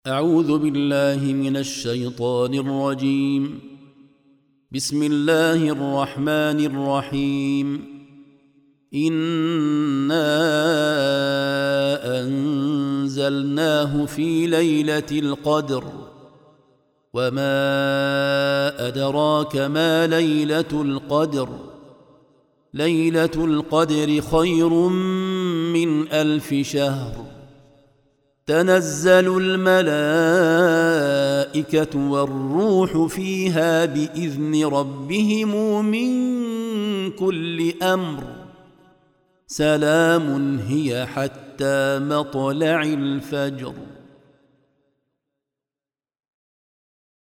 أعوذ بالله من الشيطان الرجيم. بسم الله الرحمن الرحيم. إنا أنزلناه في ليلة القدر وما أدراك ما ليلة القدر. ليلة القدر خير من 1000 شهر. تنزل الملائكة والروح فيها بإذن ربهم من كل أمر. سلام هي حتى مطلع الفجر.